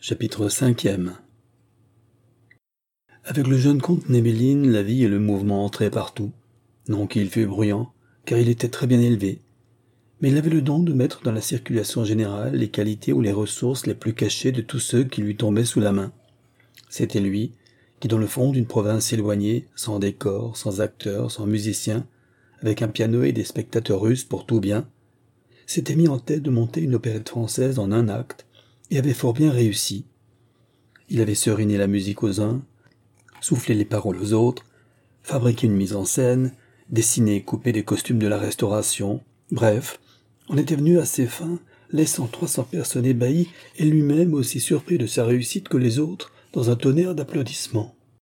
Chapitre 5e. Avec le jeune comte Nebelin, la vie et le mouvement entraient partout. Non qu'il fût bruyant, car il était très bien élevé, mais il avait le don de mettre dans la circulation générale les qualités ou les ressources les plus cachées de tous ceux qui lui tombaient sous la main. C'était lui, qui dans le fond d'une province éloignée, sans décor, sans acteurs, sans musiciens, avec un piano et des spectateurs russes pour tout bien, s'était mis en tête de monter une opérette française en un acte, et avait fort bien réussi. Il avait seriné la musique aux uns, soufflé les paroles aux autres, fabriqué une mise en scène, dessiné et coupé des costumes de la Restauration. Bref, on était venu à ses fins, laissant 300 personnes ébahies et lui-même aussi surpris de sa réussite que les autres, dans un tonnerre d'applaudissements.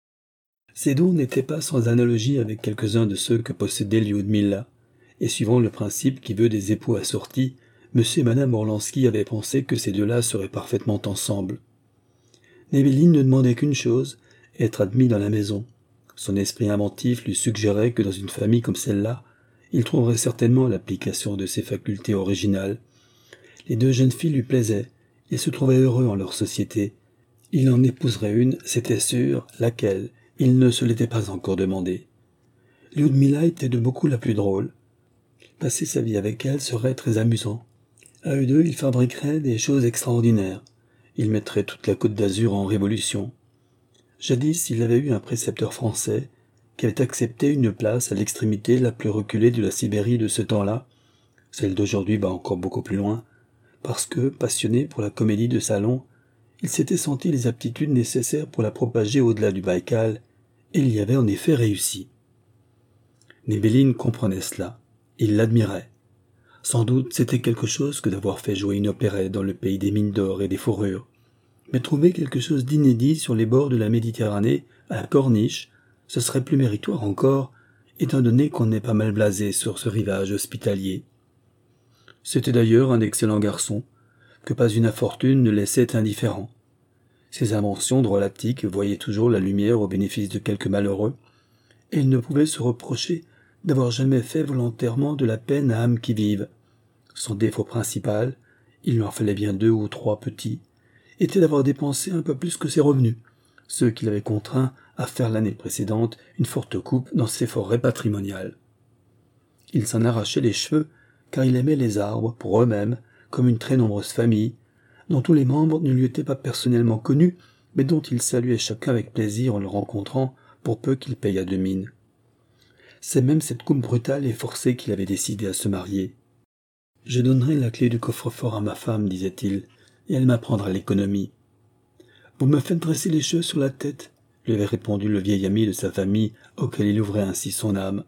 Ses dons n'étaient pas sans analogie avec quelques-uns de ceux que possédait Lyudmila, et suivant le principe qui veut des époux assortis, M. et Mme Orlansky avaient pensé que ces deux-là seraient parfaitement ensemble. Nebelin ne demandait qu'une chose, être admis dans la maison. Son esprit inventif lui suggérait que dans une famille comme celle-là, il trouverait certainement l'application de ses facultés originales. Les deux jeunes filles lui plaisaient, il se trouvait heureux en leur société. Il en épouserait une, c'était sûr, laquelle, il ne se l'était pas encore demandé. Lyudmila était de beaucoup la plus drôle. Passer sa vie avec elle serait très amusant. À eux deux, ils fabriqueraient des choses extraordinaires. Ils mettraient toute la Côte d'Azur en révolution. Jadis, il avait eu un précepteur français qui avait accepté une place à l'extrémité la plus reculée de la Sibérie de ce temps-là. Celle d'aujourd'hui va encore beaucoup plus loin, parce que, passionné pour la comédie de salon, il s'était senti les aptitudes nécessaires pour la propager au-delà du Baïkal, et il y avait en effet réussi. Nebelin comprenait cela. Il l'admirait. Sans doute, c'était quelque chose que d'avoir fait jouer une opérette dans le pays des mines d'or et des fourrures. Mais trouver quelque chose d'inédit sur les bords de la Méditerranée, à la Corniche, ce serait plus méritoire encore, étant donné qu'on n'est pas mal blasé sur ce rivage hospitalier. C'était d'ailleurs un excellent garçon, que pas une infortune ne laissait indifférent. Ses inventions drôlatiques voyaient toujours la lumière au bénéfice de quelques malheureux, et il ne pouvait se reprocher d'avoir jamais fait volontairement de la peine à âme qui vive. Son défaut principal, il lui en fallait bien 2 ou 3 petits, était d'avoir dépensé un peu plus que ses revenus, ceux qu'il avait contraints à faire l'année précédente une forte coupe dans ses forêts patrimoniales. Il s'en arrachait les cheveux, car il aimait les arbres pour eux-mêmes, comme une très nombreuse famille, dont tous les membres ne lui étaient pas personnellement connus, mais dont il saluait chacun avec plaisir en le rencontrant, pour peu qu'il payât de mine. C'est même cette coupe brutale et forcée qu'il avait décidé à se marier. « Je donnerai la clé du coffre-fort à ma femme, disait-il, et elle m'apprendra l'économie. »« Vous me faites dresser les cheveux sur la tête, » lui avait répondu le vieil ami de sa famille, auquel il ouvrait ainsi son âme.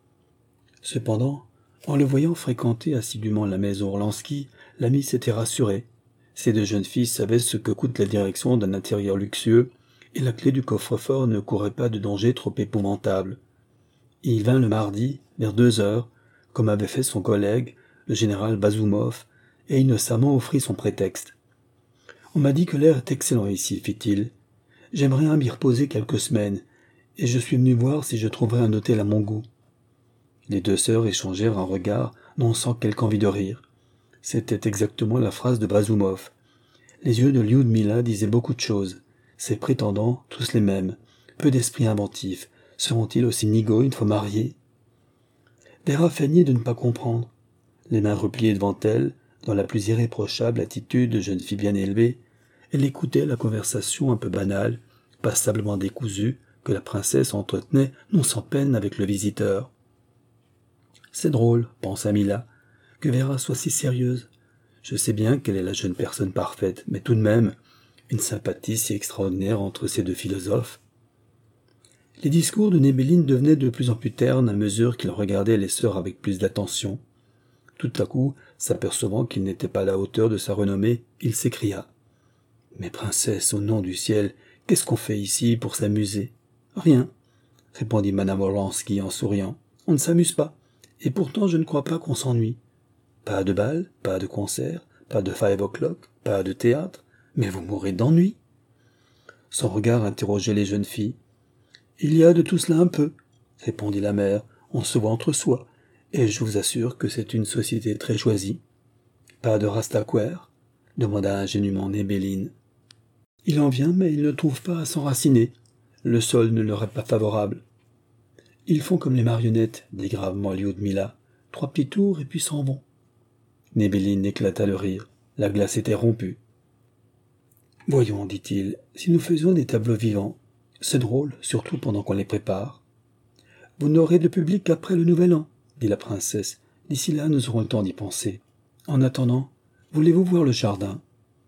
Cependant, en le voyant fréquenter assidûment la maison Orlansky, l'ami s'était rassuré. Ces deux jeunes filles savaient ce que coûte la direction d'un intérieur luxueux, et la clé du coffre-fort ne courait pas de danger trop épouvantable. Il vint le mardi, vers 2 heures, comme avait fait son collègue, le général Bazoumov, et innocemment offrit son prétexte. « On m'a dit que l'air est excellent ici, fit-il. J'aimerais m'y reposer quelques semaines, et je suis venu voir si je trouverais un hôtel à mon goût. » Les deux sœurs échangèrent un regard, non sans quelque envie de rire. C'était exactement la phrase de Bazoumov. Les yeux de Lyudmila disaient beaucoup de choses. Ses prétendants, tous les mêmes, peu d'esprit inventif, seront-ils aussi nigauds une fois mariés? Vera feignait de ne pas comprendre. Les mains repliées devant elle, dans la plus irréprochable attitude de jeune fille bien élevée, elle écoutait la conversation un peu banale, passablement décousue, que la princesse entretenait non sans peine avec le visiteur. C'est drôle, pensa Mila, que Vera soit si sérieuse. Je sais bien qu'elle est la jeune personne parfaite, mais tout de même, une sympathie si extraordinaire entre ces deux philosophes. Les discours de Nebelin devenaient de plus en plus ternes à mesure qu'il regardait les sœurs avec plus d'attention. Tout à coup, s'apercevant qu'il n'était pas à la hauteur de sa renommée, il s'écria. « Mais princesse, au nom du ciel, qu'est-ce qu'on fait ici pour s'amuser ?»« Rien, » répondit Madame Orlansky en souriant. « On ne s'amuse pas, et pourtant je ne crois pas qu'on s'ennuie. Pas de bal, pas de concert, pas de 5 o'clock, pas de théâtre, mais vous mourrez d'ennui. » Son regard interrogeait les jeunes filles. « Il y a de tout cela un peu, » répondit la mère, « on se voit entre soi, et je vous assure que c'est une société très choisie. »« Pas de Rastaquouère » demanda ingénument Nebelin. Il en vient, mais il ne trouve pas à s'enraciner. Le sol ne leur est pas favorable. Ils font comme les marionnettes, dit gravement Lyudmila. 3 petits tours et puis s'en vont. Nebelin éclata de rire. La glace était rompue. Voyons, dit-il, si nous faisions des tableaux vivants, c'est drôle, surtout pendant qu'on les prépare. Vous n'aurez de public qu'après le nouvel an, dit la princesse. D'ici là, nous aurons le temps d'y penser. En attendant, voulez-vous voir le jardin?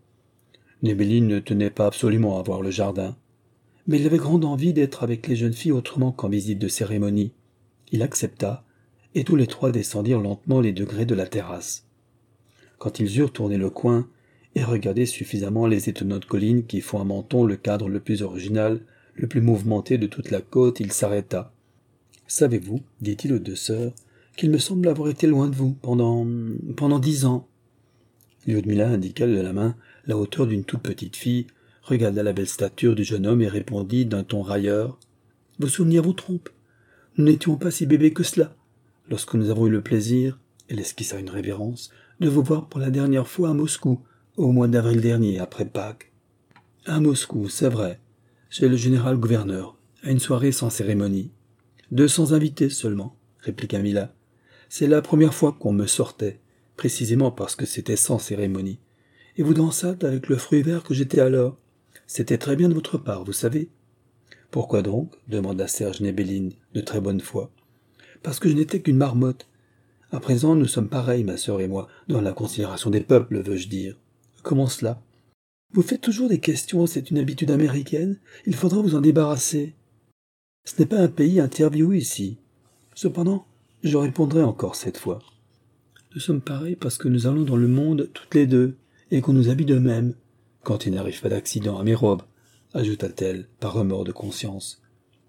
Nebelin ne tenait pas absolument à voir le jardin, mais il avait grande envie d'être avec les jeunes filles autrement qu'en visite de cérémonie. Il accepta, et tous les 3 descendirent lentement les degrés de la terrasse. Quand ils eurent tourné le coin et regardé suffisamment les étonnantes collines qui font à Menton le cadre le plus original, le plus mouvementé de toute la côte, il s'arrêta. « Savez-vous, dit-il aux 2 sœurs, qu'il me semble avoir été loin de vous pendant 10 ans. » Lyudmila indiqua de la main la hauteur d'une toute petite fille, regarda la belle stature du jeune homme et répondit d'un ton railleur. « Vos souvenirs vous trompent. Nous n'étions pas si bébés que cela, lorsque nous avons eu le plaisir, elle esquissa une révérence, de vous voir pour la dernière fois à Moscou, au mois d'avril dernier, après Pâques. À Moscou, c'est vrai, chez le général-gouverneur, à une soirée sans cérémonie. 200 invités seulement, répliqua Mila. C'est la première fois qu'on me sortait, précisément parce que c'était sans cérémonie. Et vous dansâtes avec le fruit vert que j'étais alors. C'était très bien de votre part, vous savez. Pourquoi donc? Demanda Serge Nebelin, de très bonne foi. Parce que je n'étais qu'une marmotte. À présent, nous sommes pareils, ma sœur et moi, dans la considération des peuples, veux-je dire. Comment cela? Vous faites toujours des questions, c'est une habitude américaine. Il faudra vous en débarrasser. Ce n'est pas un pays interview ici. Cependant, je répondrai encore cette fois. Nous sommes pareils parce que nous allons dans le monde toutes les 2, et qu'on nous habille de même, quand il n'arrive pas d'accident à mes robes, ajouta-t-elle, par remords de conscience.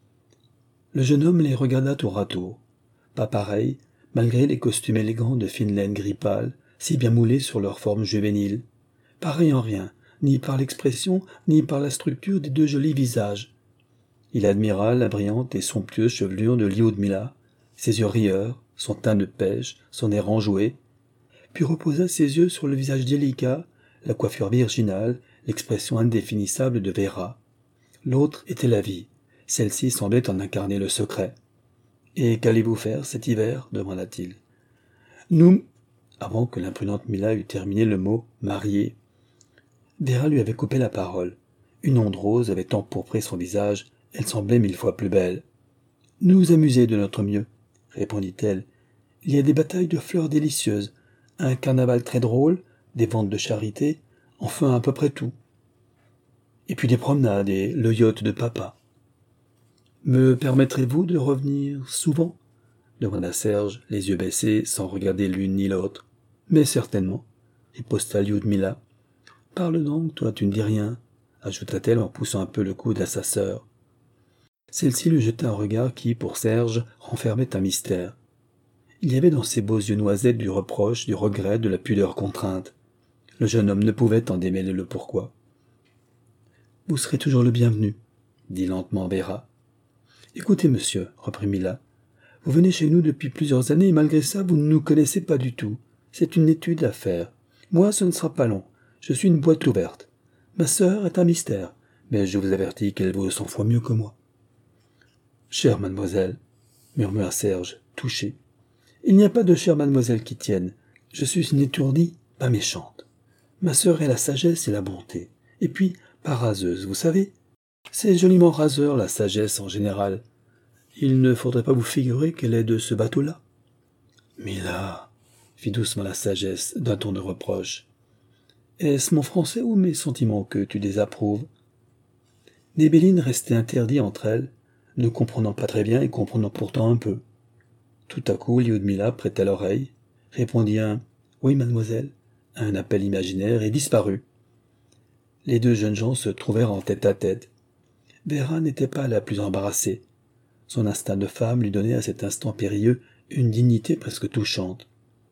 Le jeune homme les regarda tour à tour. Pas pareils, malgré les costumes élégants de fine laine gris pâle, si bien moulés sur leur forme juvénile. Pareils en rien, ni par l'expression, ni par la structure des 2 jolis visages. Il admira la brillante et somptueuse chevelure de Lyudmila, ses yeux rieurs, son teint de pêche, son air enjoué, puis reposa ses yeux sur le visage délicat, la coiffure virginale, l'expression indéfinissable de Véra. L'autre était la vie, celle-ci semblait en incarner le secret. « Et qu'allez-vous faire cet hiver » demanda-t-il. « Nous... » Avant que l'imprudente Mila eût terminé le mot « marié », Véra lui avait coupé la parole. Une onde rose avait empourpré son visage, elle semblait 1000 fois plus belle. « Nous amuser de notre mieux, » répondit-elle. « Il y a des batailles de fleurs délicieuses, un carnaval très drôle, des ventes de charité, enfin à peu près tout. Et puis des promenades et le yacht de papa. »« Me permettrez-vous de revenir souvent » demanda Serge, les yeux baissés, sans regarder l'une ni l'autre. « Mais certainement, » riposta Lyudmila. « Parle donc, toi, tu ne dis rien, » ajouta-t-elle en poussant un peu le coude à sa sœur. Celle-ci lui jeta un regard qui, pour Serge, renfermait un mystère. Il y avait dans ses beaux yeux noisettes du reproche, du regret, de la pudeur contrainte. Le jeune homme ne pouvait en démêler le pourquoi. « Vous serez toujours le bienvenu, » dit lentement Véra. « Écoutez, monsieur, » reprit Mila, « vous venez chez nous depuis plusieurs années et malgré ça, vous ne nous connaissez pas du tout. C'est une étude à faire. Moi, ce ne sera pas long. Je suis une boîte ouverte. Ma sœur est un mystère, mais je vous avertis qu'elle vaut 100 fois mieux que moi. »« Chère mademoiselle, » murmura Serge, touché. « Il n'y a pas de chère mademoiselle qui tienne. Je suis une étourdie, pas méchante. Ma sœur est la sagesse et la bonté. Et puis, pas raseuse, vous savez. C'est joliment raseur, la sagesse en général. Il ne faudrait pas vous figurer qu'elle est de ce bateau-là. »« Mais là, fit doucement la sagesse, d'un ton de reproche. Est-ce mon français ou mes sentiments que tu désapprouves? Nebelin restait interdit entre elles, ne comprenant pas très bien et comprenant pourtant un peu. Tout à coup, Lyudmila prêta l'oreille, répondit un « Oui, mademoiselle » à un appel imaginaire et disparut. Les 2 jeunes gens se trouvèrent en tête-à-tête. Véra n'était pas la plus embarrassée. Son instinct de femme lui donnait à cet instant périlleux une dignité presque touchante.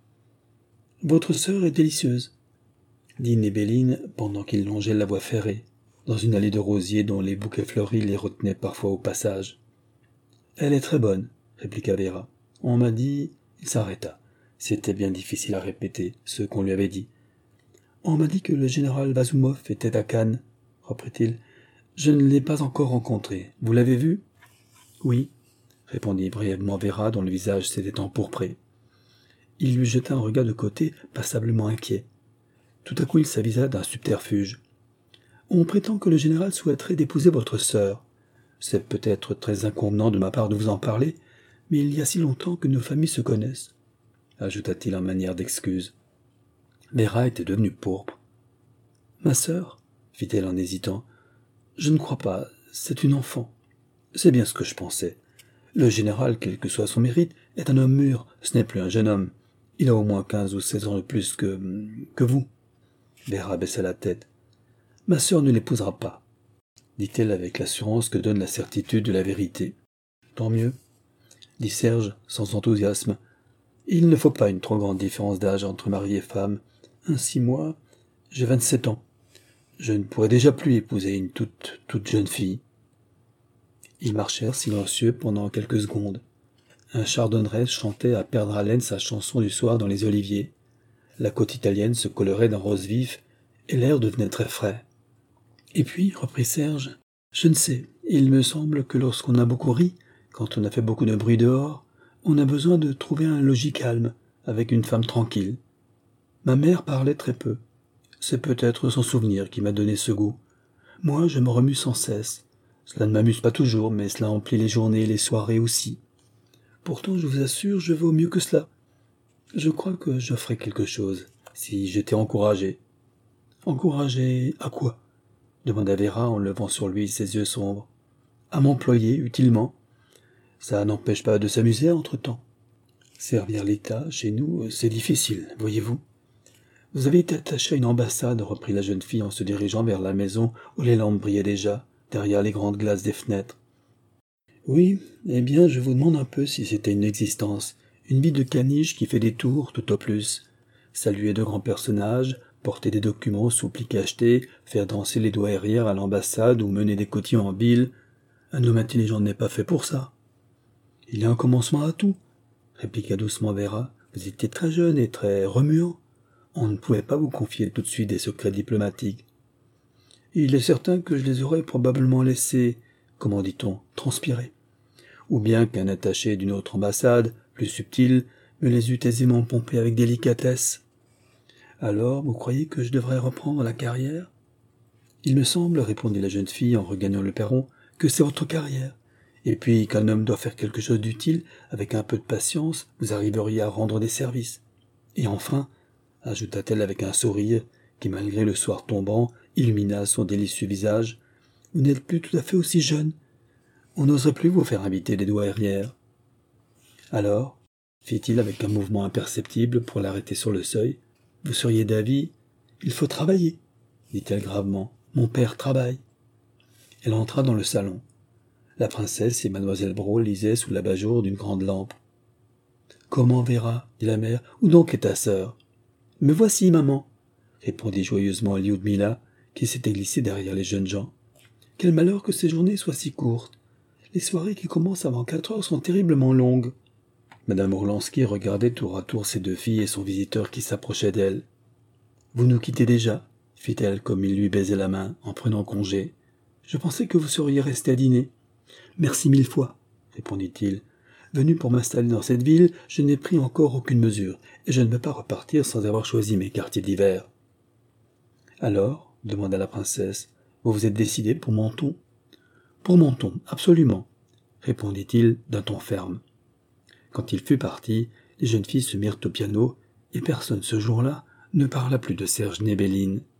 « Votre sœur est délicieuse, » dit Nebelin pendant qu'ils longeaient la voie ferrée, dans une allée de rosiers dont les bouquets fleuris les retenaient parfois au passage. « Elle est très bonne, » répliqua Véra. « On m'a dit... » Il s'arrêta. C'était bien difficile à répéter, ce qu'on lui avait dit. « On m'a dit que le général Vazumov était à Cannes, » reprit-il. Je ne l'ai pas encore rencontré. Vous l'avez vu? Oui, répondit brièvement Véra, dont le visage s'était empourpré. Il lui jeta un regard de côté, passablement inquiet. Tout à coup, il s'avisa d'un subterfuge. On prétend que le général souhaiterait d'épouser votre sœur. C'est peut-être très inconvenant de ma part de vous en parler, mais il y a si longtemps que nos familles se connaissent, ajouta-t-il en manière d'excuse. Véra était devenue pourpre. Ma sœur, fit-elle en hésitant, je ne crois pas, c'est une enfant. C'est bien ce que je pensais. Le général, quel que soit son mérite, est un homme mûr, ce n'est plus un jeune homme. Il a au moins 15 ou 16 ans de plus que vous. Véra baissa la tête. Ma sœur ne l'épousera pas, dit-elle avec l'assurance que donne la certitude de la vérité. Tant mieux, dit Serge sans enthousiasme. Il ne faut pas une trop grande différence d'âge entre mari et femme. Ainsi moi, j'ai 27 ans. Je ne pourrais déjà plus épouser une toute jeune fille. Ils marchèrent silencieux pendant quelques secondes. Un chardonneret chantait à perdre haleine sa chanson du soir dans les oliviers. La côte italienne se colorait d'un rose vif, et l'air devenait très frais. Et puis, reprit Serge, je ne sais, il me semble que lorsqu'on a beaucoup ri, quand on a fait beaucoup de bruit dehors, on a besoin de trouver un logis calme, avec une femme tranquille. Ma mère parlait très peu. C'est peut-être son souvenir qui m'a donné ce goût. Moi, je me remue sans cesse. Cela ne m'amuse pas toujours, mais cela emplit les journées et les soirées aussi. Pourtant, je vous assure, je vaux mieux que cela. Je crois que je ferais quelque chose, si j'étais encouragé. Encouragé à quoi? Demanda Véra en levant sur lui ses yeux sombres. À m'employer utilement. Ça n'empêche pas de s'amuser entre-temps. Servir l'État, chez nous, c'est difficile, voyez-vous. Vous avez été attaché à une ambassade, reprit la jeune fille en se dirigeant vers la maison où les lampes brillaient déjà, derrière les grandes glaces des fenêtres. Oui, eh bien, je vous demande un peu si c'était une existence, une vie de caniche qui fait des tours, tout au plus. Saluer de grands personnages, porter des documents sous pli cacheté, faire danser les douairières à l'ambassade ou mener des cotillons en bile. Un homme intelligent n'est pas fait pour ça. Il y a un commencement à tout, répliqua doucement Véra. Vous étiez très jeune et très remuant. On ne pouvait pas vous confier tout de suite des secrets diplomatiques. Il est certain que je les aurais probablement laissés, comment dit-on, transpirer. Ou bien qu'un attaché d'une autre ambassade, plus subtil, me les eût aisément pompés avec délicatesse. Alors, vous croyez que je devrais reprendre la carrière? Il me semble, répondit la jeune fille en regagnant le perron, que c'est votre carrière. Et puis, qu'un homme doit faire quelque chose d'utile, avec un peu de patience, vous arriveriez à rendre des services. Et enfin, ajouta-t-elle avec un sourire, qui malgré le soir tombant, illumina son délicieux visage, vous n'êtes plus tout à fait aussi jeune. On n'oserait plus vous faire inviter des douairières. Alors, fit-il avec un mouvement imperceptible pour l'arrêter sur le seuil, vous seriez d'avis, il faut travailler, dit-elle gravement. Mon père travaille. Elle entra dans le salon. La princesse et mademoiselle Brault lisaient sous l'abat-jour d'une grande lampe. Comment Véra, dit la mère, où donc est ta sœur? Me voici, maman, répondit joyeusement Lyudmila, qui s'était glissée derrière les jeunes gens. Quel malheur que ces journées soient si courtes. Les soirées qui commencent avant 4 heures sont terriblement longues. Madame Orlansky regardait tour à tour ses deux filles et son visiteur qui s'approchait d'elle. Vous nous quittez déjà, fit-elle comme il lui baisait la main en prenant congé. Je pensais que vous seriez resté à dîner. Merci 1000 fois, répondit-il. Venu pour m'installer dans cette ville, je n'ai pris encore aucune mesure, et je ne veux pas repartir sans avoir choisi mes quartiers d'hiver. Alors, demanda la princesse, vous vous êtes décidé pour Menton? Pour Menton, absolument, répondit-il d'un ton ferme. Quand il fut parti, les jeunes filles se mirent au piano, et personne ce jour-là ne parla plus de Serge Nebelin.